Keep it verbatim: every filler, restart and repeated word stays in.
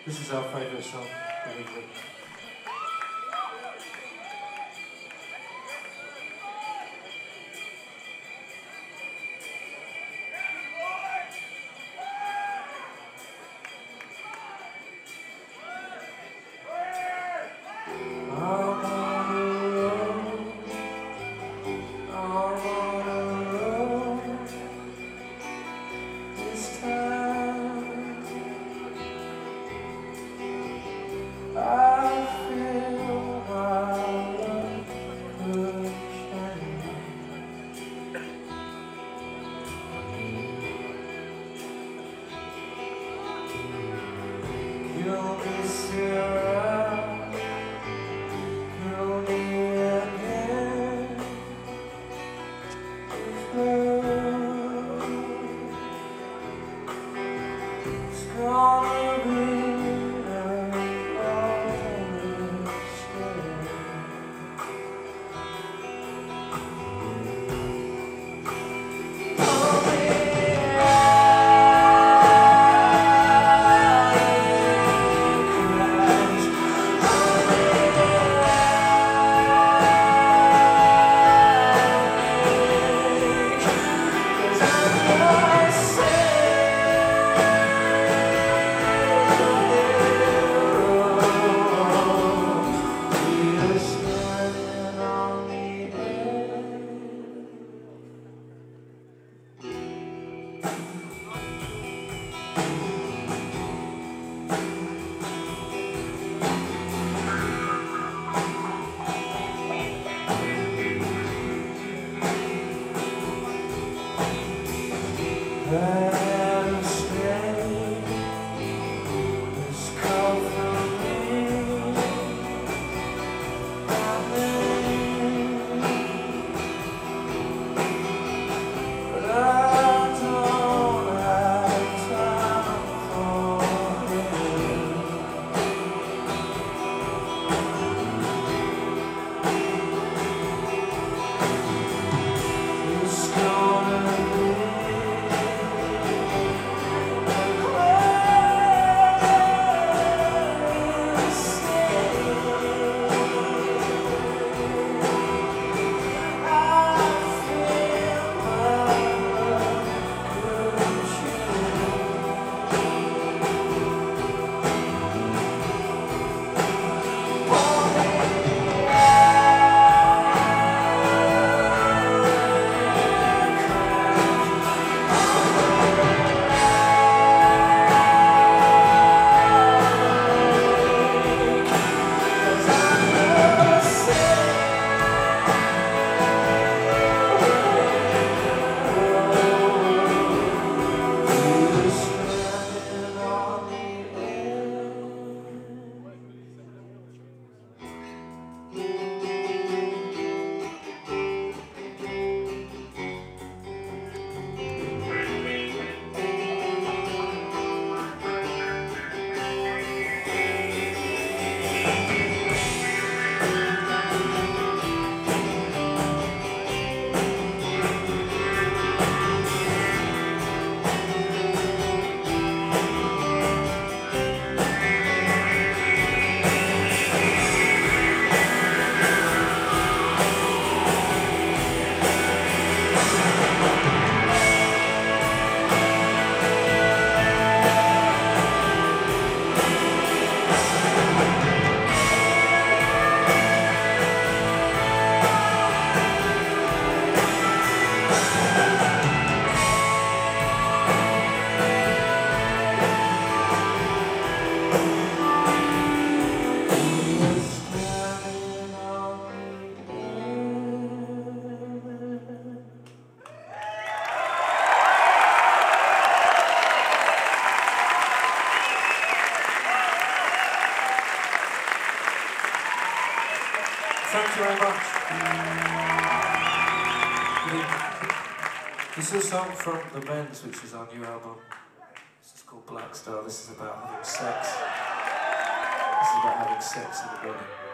This is our favourite song, believe it. You'll be still, you'll be again with love. It's gonna be a long stay. Pull me out. Let us stay, this call from me, but I don't have time for you. It's gonna be Thank you very much. This is a song from The Bends, which is our new album. This is called Black Star. This is about having sex. This is about having sex in the building.